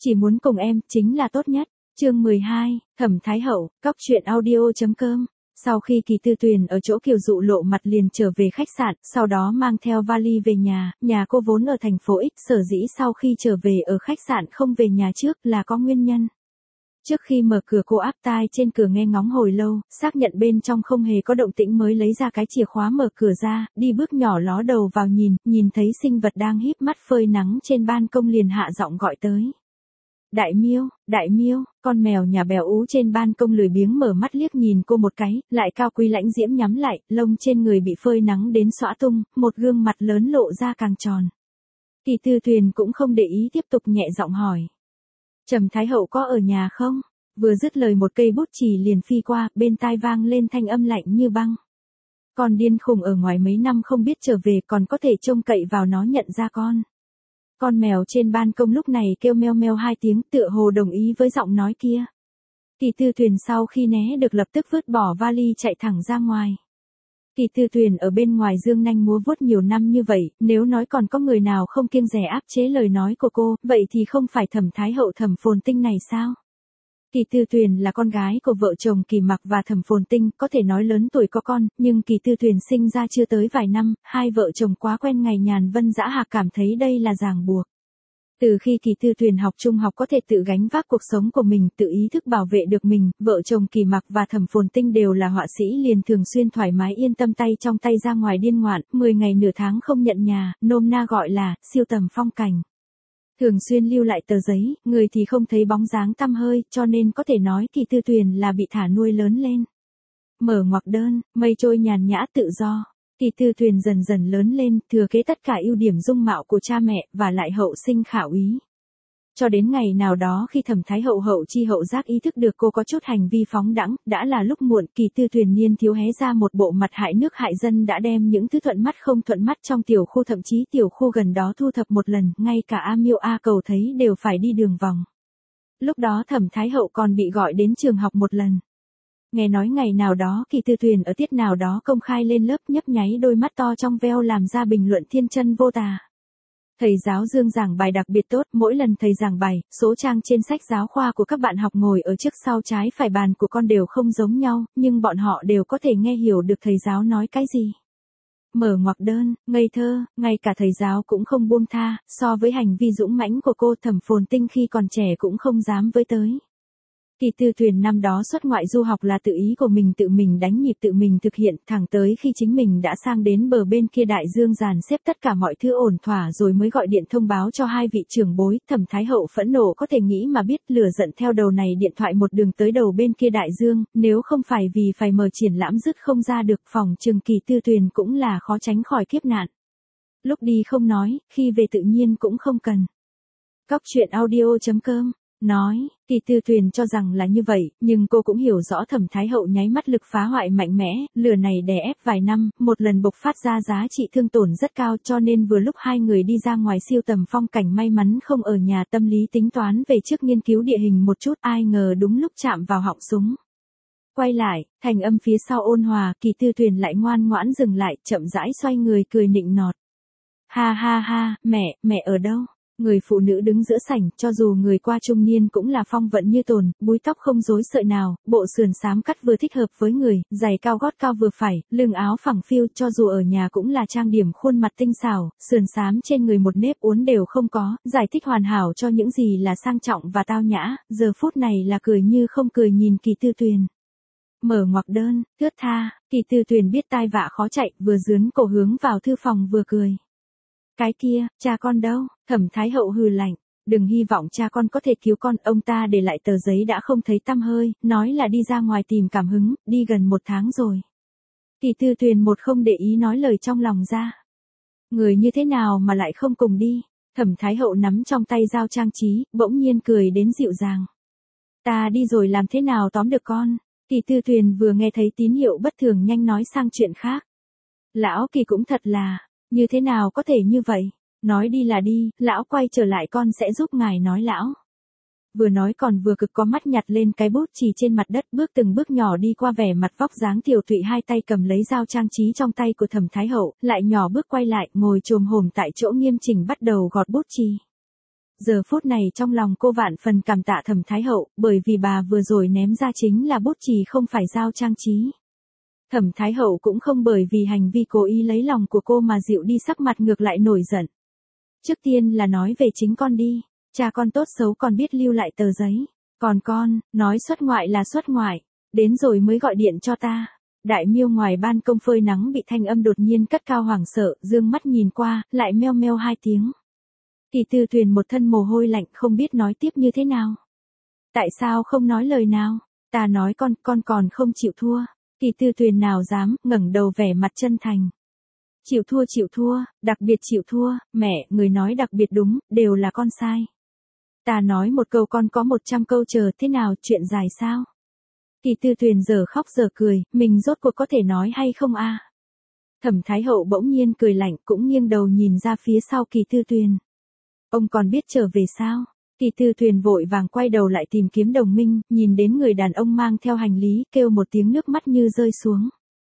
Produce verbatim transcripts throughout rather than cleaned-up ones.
Chỉ muốn cùng em, chính là tốt nhất. Chương mười hai, Thẩm Thái Hậu, cóc truyện audio.com. Sau khi Kỳ Tư Tuyền ở chỗ Kiều Dụ lộ mặt liền trở về khách sạn, sau đó mang theo vali về nhà, nhà cô vốn ở thành phố X, sở dĩ sau khi trở về ở khách sạn không về nhà trước là có nguyên nhân. Trước khi mở cửa cô áp tai trên cửa nghe ngóng hồi lâu, xác nhận bên trong không hề có động tĩnh mới lấy ra cái chìa khóa mở cửa ra, đi bước nhỏ ló đầu vào nhìn, nhìn thấy sinh vật đang híp mắt phơi nắng trên ban công liền hạ giọng gọi tới. Đại Miêu, Đại Miêu, con mèo nhà bèo ú trên ban công lười biếng mở mắt liếc nhìn cô một cái, lại cao quý lãnh diễm nhắm lại, lông trên người bị phơi nắng đến xõa tung, một gương mặt lớn lộ ra càng tròn. Kỳ Tư Tuyền cũng không để ý tiếp tục nhẹ giọng hỏi. Trầm Thái Hậu có ở nhà không? Vừa dứt lời một cây bút chì liền phi qua, bên tai vang lên thanh âm lạnh như băng. Con điên khùng ở ngoài mấy năm không biết trở về còn có thể trông cậy vào nó nhận ra con. Con mèo trên ban công lúc này kêu meo meo hai tiếng tựa hồ đồng ý với giọng nói kia. Kỳ Tư Tuyền sau khi né được lập tức vứt bỏ vali chạy thẳng ra ngoài. Kỳ Tư Tuyền ở bên ngoài dương nanh múa vuốt nhiều năm như vậy, nếu nói còn có người nào không kiêng dè áp chế lời nói của cô, vậy thì không phải Thẩm Thái Hậu Thẩm Phồn Tinh này sao? Kỳ Tư Tuyền là con gái của vợ chồng Kỳ Mặc và Thẩm Phồn Tinh, có thể nói lớn tuổi có con, nhưng Kỳ Tư Tuyền sinh ra chưa tới vài năm, hai vợ chồng quá quen ngày nhàn vân dã hạc cảm thấy đây là ràng buộc. Từ khi Kỳ Tư Tuyền học trung học có thể tự gánh vác cuộc sống của mình, tự ý thức bảo vệ được mình, vợ chồng Kỳ Mặc và Thẩm Phồn Tinh đều là họa sĩ liền thường xuyên thoải mái yên tâm tay trong tay ra ngoài điên ngoạn, mười ngày nửa tháng không nhận nhà, nôm na gọi là siêu tầm phong cảnh. Thường xuyên lưu lại tờ giấy, người thì không thấy bóng dáng tăm hơi, cho nên có thể nói Kỳ Tư Tuyền là bị thả nuôi lớn lên. Mở ngoặc đơn, mây trôi nhàn nhã tự do. Kỳ Tư Tuyền dần dần lớn lên, thừa kế tất cả ưu điểm dung mạo của cha mẹ, và lại hậu sinh khả úy. Cho đến ngày nào đó khi Thẩm Thái Hậu hậu chi hậu giác ý thức được cô có chút hành vi phóng đãng, đã là lúc muộn. Kỳ Tư Tuyền niên thiếu hé ra một bộ mặt hại nước hại dân đã đem những thứ thuận mắt không thuận mắt trong tiểu khu thậm chí tiểu khu gần đó thu thập một lần, ngay cả A Miêu A Cầu thấy đều phải đi đường vòng. Lúc đó Thẩm Thái Hậu còn bị gọi đến trường học một lần. Nghe nói ngày nào đó Kỳ Tư Tuyền ở tiết nào đó công khai lên lớp nhấp nháy đôi mắt to trong veo làm ra bình luận thiên chân vô tà. Thầy giáo Dương giảng bài đặc biệt tốt, mỗi lần thầy giảng bài, số trang trên sách giáo khoa của các bạn học ngồi ở trước sau trái phải bàn của con đều không giống nhau, nhưng bọn họ đều có thể nghe hiểu được thầy giáo nói cái gì. Mở ngoặc đơn, ngây thơ, ngay cả thầy giáo cũng không buông tha, so với hành vi dũng mãnh của cô Thẩm Phồn Tinh khi còn trẻ cũng không dám với tới. Kỳ Tư Tuyền năm đó xuất ngoại du học là tự ý của mình tự mình đánh nhịp tự mình thực hiện, thẳng tới khi chính mình đã sang đến bờ bên kia đại dương dàn xếp tất cả mọi thứ ổn thỏa rồi mới gọi điện thông báo cho hai vị trưởng bối. Thẩm Thái Hậu phẫn nộ có thể nghĩ mà biết, lửa giận theo đầu này điện thoại một đường tới đầu bên kia đại dương, nếu không phải vì phải mở triển lãm dứt không ra được, phòng trừng Kỳ Tư Tuyền cũng là khó tránh khỏi kiếp nạn. Lúc đi không nói, khi về tự nhiên cũng không cần. Cóc truyện audio.com nói, Kỳ Tư Tuyền cho rằng là như vậy, nhưng cô cũng hiểu rõ Thẩm Thái Hậu nháy mắt lực phá hoại mạnh mẽ, lửa này đè ép vài năm, một lần bộc phát ra giá trị thương tổn rất cao, cho nên vừa lúc hai người đi ra ngoài siêu tầm phong cảnh may mắn không ở nhà, tâm lý tính toán về trước nghiên cứu địa hình một chút, ai ngờ đúng lúc chạm vào họng súng. Quay lại, thành âm phía sau ôn hòa, Kỳ Tư Tuyền lại ngoan ngoãn dừng lại, chậm rãi xoay người cười nịnh nọt. Ha ha ha, mẹ, mẹ ở đâu? Người phụ nữ đứng giữa sảnh, cho dù người qua trung niên cũng là phong vận như tồn, búi tóc không rối sợi nào, bộ sườn xám cắt vừa thích hợp với người, giày cao gót cao vừa phải, lưng áo phẳng phiu, cho dù ở nhà cũng là trang điểm khuôn mặt tinh xảo, sườn xám trên người một nếp uốn đều không có, giải thích hoàn hảo cho những gì là sang trọng và tao nhã, giờ phút này là cười như không cười nhìn Kỳ Tư Tuyền. Mở ngoặc đơn, thướt tha, Kỳ Tư Tuyền biết tai vạ khó chạy, vừa dướn cổ hướng vào thư phòng vừa cười. Cái kia, cha con đâu? Thẩm Thái Hậu hừ lạnh, đừng hy vọng cha con có thể cứu con, ông ta để lại tờ giấy đã không thấy tăm hơi, nói là đi ra ngoài tìm cảm hứng, đi gần một tháng rồi. Kỳ Tư Tuyền một không để ý nói lời trong lòng ra. Người như thế nào mà lại không cùng đi? Thẩm Thái Hậu nắm trong tay dao trang trí, bỗng nhiên cười đến dịu dàng. Ta đi rồi làm thế nào tóm được con? Kỳ Tư Tuyền vừa nghe thấy tín hiệu bất thường nhanh nói sang chuyện khác. Lão Kỳ cũng thật là, như thế nào có thể như vậy? Nói đi là đi, lão quay trở lại con sẽ giúp ngài nói lão. Vừa nói còn vừa cực có mắt nhặt lên cái bút chì trên mặt đất, bước từng bước nhỏ đi qua vẻ mặt vóc dáng tiểu thụy, hai tay cầm lấy dao trang trí trong tay của Thẩm Thái Hậu, lại nhỏ bước quay lại, ngồi chồm hổm tại chỗ nghiêm chỉnh bắt đầu gọt bút chì. Giờ phút này trong lòng cô vạn phần cảm tạ Thẩm Thái Hậu, bởi vì bà vừa rồi ném ra chính là bút chì không phải dao trang trí. Thẩm Thái Hậu cũng không bởi vì hành vi cố ý lấy lòng của cô mà dịu đi sắc mặt ngược lại nổi giận. Trước tiên là nói về chính con đi, cha con tốt xấu còn biết lưu lại tờ giấy, còn con, nói xuất ngoại là xuất ngoại, đến rồi mới gọi điện cho ta. Đại Miêu ngoài ban công phơi nắng bị thanh âm đột nhiên cất cao hoảng sợ, dương mắt nhìn qua, lại meo meo hai tiếng. Kỳ Tư Tuyền một thân mồ hôi lạnh không biết nói tiếp như thế nào. Tại sao không nói lời nào? Ta nói con, con còn không chịu thua. Kỳ Tư Tuyền nào dám, ngẩng đầu vẻ mặt chân thành. Chịu thua chịu thua, đặc biệt chịu thua, mẹ, người nói đặc biệt đúng, đều là con sai. Ta nói một câu con có một trăm câu chờ, thế nào, chuyện dài sao? Kỳ Tư Tuyền giờ khóc giờ cười, mình rốt cuộc có thể nói hay không a? Thẩm Thái Hậu bỗng nhiên cười lạnh, cũng nghiêng đầu nhìn ra phía sau Kỳ Tư Tuyền. Ông còn biết trở về sao? Kỳ Tư Tuyền vội vàng quay đầu lại tìm kiếm đồng minh, nhìn đến người đàn ông mang theo hành lý, kêu một tiếng nước mắt như rơi xuống.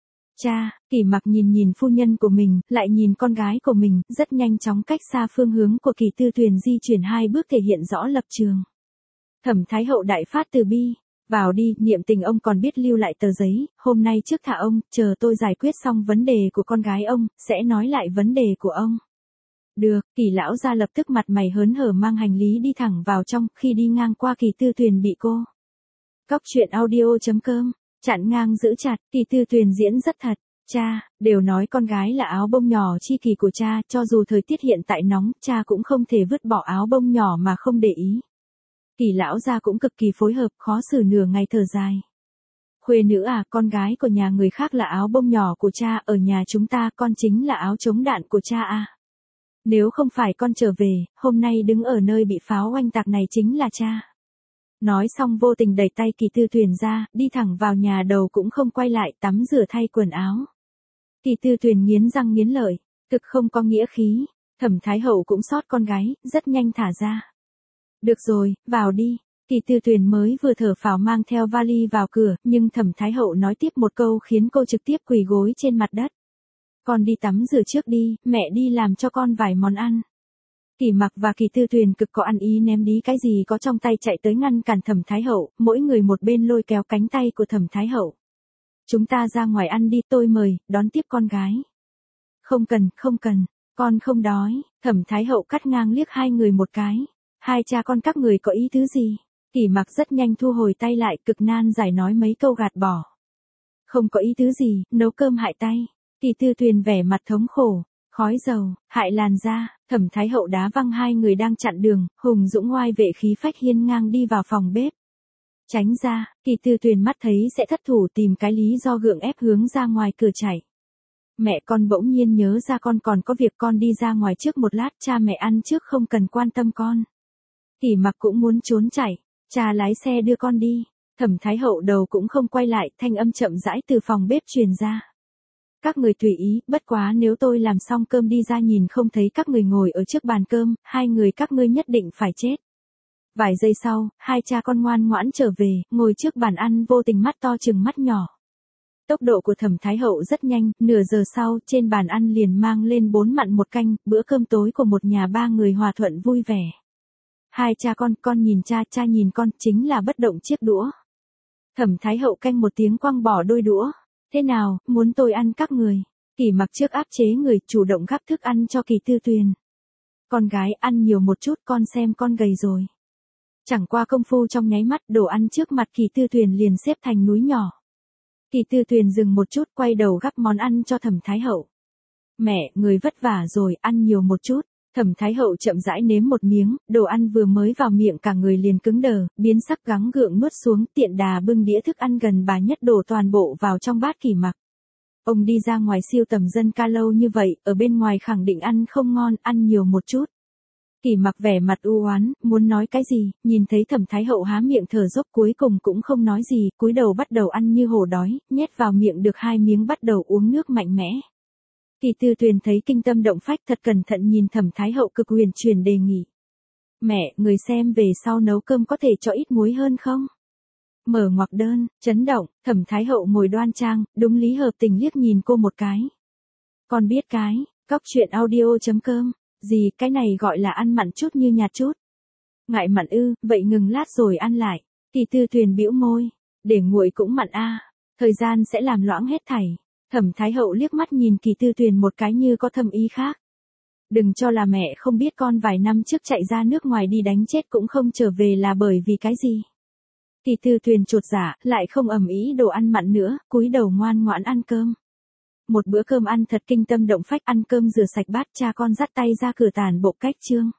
Cha, Kỳ Mặc nhìn nhìn phu nhân của mình, lại nhìn con gái của mình, rất nhanh chóng cách xa phương hướng của Kỳ Tư Tuyền di chuyển hai bước thể hiện rõ lập trường. Thẩm Thái Hậu đại phát từ bi, vào đi, niệm tình ông còn biết lưu lại tờ giấy, hôm nay trước thả ông, chờ tôi giải quyết xong vấn đề của con gái ông, sẽ nói lại vấn đề của ông. Được, Kỳ lão gia lập tức mặt mày hớn hở mang hành lý đi thẳng vào trong, khi đi ngang qua Kỳ Tư Tuyền bị cô. Cóc truyện audio chấm com, chặn ngang giữ chặt, Kỳ Tư Tuyền diễn rất thật. Cha, đều nói con gái là áo bông nhỏ chi kỳ của cha, cho dù thời tiết hiện tại nóng, cha cũng không thể vứt bỏ áo bông nhỏ mà không để ý. Kỳ lão gia cũng cực kỳ phối hợp, khó xử nửa ngày thở dài. Khuê nữ à, con gái của nhà người khác là áo bông nhỏ của cha, ở nhà chúng ta con chính là áo chống đạn của cha à. Nếu không phải con trở về, hôm nay đứng ở nơi bị pháo oanh tạc này chính là cha. Nói xong vô tình đẩy tay Kỳ Tư Tuyền ra, đi thẳng vào nhà đầu cũng không quay lại, tắm rửa thay quần áo. Kỳ Tư Tuyền nghiến răng nghiến lợi, cực không có nghĩa khí. Thẩm Thái Hậu cũng xót con gái, rất nhanh thả ra. Được rồi, vào đi. Kỳ Tư Tuyền mới vừa thở phào mang theo vali vào cửa, nhưng Thẩm Thái Hậu nói tiếp một câu khiến cô trực tiếp quỳ gối trên mặt đất. Con đi tắm rửa trước đi, mẹ đi làm cho con vài món ăn. Kỳ Mặc và Kỳ Tư Tuyền cực có ăn ý ném đi cái gì có trong tay chạy tới ngăn cản Thẩm Thái Hậu, mỗi người một bên lôi kéo cánh tay của Thẩm Thái Hậu. Chúng ta ra ngoài ăn đi, tôi mời, đón tiếp con gái. Không cần, không cần, con không đói. Thẩm Thái Hậu cắt ngang liếc hai người một cái. Hai cha con các người có ý tứ gì? Kỳ Mặc rất nhanh thu hồi tay lại, cực nan giải nói mấy câu gạt bỏ. Không có ý tứ gì, nấu cơm hại tay. Kỳ Tư Tuyền vẻ mặt thống khổ, khói dầu, hại làn da. Thẩm Thái Hậu đá văng hai người đang chặn đường, hùng dũng oai vệ khí phách hiên ngang đi vào phòng bếp. Tránh ra, Kỳ Tư Tuyền mắt thấy sẽ thất thủ tìm cái lý do gượng ép hướng ra ngoài cửa chạy. Mẹ con bỗng nhiên nhớ ra con còn có việc, con đi ra ngoài trước một lát, cha mẹ ăn trước không cần quan tâm con. Kỳ Mặc cũng muốn trốn chạy, cha lái xe đưa con đi. Thẩm Thái Hậu đầu cũng không quay lại, thanh âm chậm rãi từ phòng bếp truyền ra. Các người tùy ý, bất quá nếu tôi làm xong cơm đi ra nhìn không thấy các người ngồi ở trước bàn cơm, hai người các ngươi nhất định phải chết. Vài giây sau, hai cha con ngoan ngoãn trở về, ngồi trước bàn ăn vô tình mắt to chừng mắt nhỏ. Tốc độ của Thẩm Thái Hậu rất nhanh, nửa giờ sau, trên bàn ăn liền mang lên bốn mặn một canh, bữa cơm tối của một nhà ba người hòa thuận vui vẻ. Hai cha con, con nhìn cha, cha nhìn con, chính là bất động chiếc đũa. Thẩm Thái Hậu canh một tiếng quăng bỏ đôi đũa. Thế nào, muốn tôi ăn các người? Kỳ Mặc trước áp chế người, chủ động gắp thức ăn cho Kỳ Tư Tuyền. Con gái ăn nhiều một chút, con xem con gầy rồi. Chẳng qua công phu trong nháy mắt, đồ ăn trước mặt Kỳ Tư Tuyền liền xếp thành núi nhỏ. Kỳ Tư Tuyền dừng một chút, quay đầu gắp món ăn cho Thẩm Thái Hậu. Mẹ, người vất vả rồi, ăn nhiều một chút. Thẩm Thái Hậu chậm rãi nếm một miếng, đồ ăn vừa mới vào miệng cả người liền cứng đờ, biến sắc gắng gượng nuốt xuống, tiện đà bưng đĩa thức ăn gần bà nhất đổ toàn bộ vào trong bát Kỳ Mặc. Ông đi ra ngoài siêu tầm dân ca lâu như vậy, ở bên ngoài khẳng định ăn không ngon, ăn nhiều một chút. Kỳ Mặc vẻ mặt u oán, muốn nói cái gì, nhìn thấy Thẩm Thái Hậu há miệng thở dốc cuối cùng cũng không nói gì, cúi đầu bắt đầu ăn như hổ đói, nhét vào miệng được hai miếng bắt đầu uống nước mạnh mẽ. Kỳ Tư Tuyền thấy kinh tâm động phách thật cẩn thận nhìn Thẩm Thái Hậu cực huyền truyền đề nghị. Mẹ, người xem về sau nấu cơm có thể cho ít muối hơn không? Mở ngoặc đơn, chấn động, Thẩm Thái Hậu ngồi đoan trang, đúng lý hợp tình liếc nhìn cô một cái. Con biết cái, cóc truyện audio chấm com, gì cái này gọi là ăn mặn chút như nhạt chút. Ngại mặn ư, vậy ngừng lát rồi ăn lại. Kỳ Tư Tuyền bĩu môi, để nguội cũng mặn a, thời gian sẽ làm loãng hết thảy. Thẩm Thái Hậu liếc mắt nhìn Kỳ Tư Tuyền một cái như có thâm ý khác. Đừng cho là mẹ không biết con vài năm trước chạy ra nước ngoài đi đánh chết cũng không trở về là bởi vì cái gì. Kỳ Tư Tuyền chột dạ, lại không ầm ĩ đồ ăn mặn nữa, cúi đầu ngoan ngoãn ăn cơm. Một bữa cơm ăn thật kinh tâm động phách, ăn cơm rửa sạch bát, cha con dắt tay ra cửa tản bộ cách trương.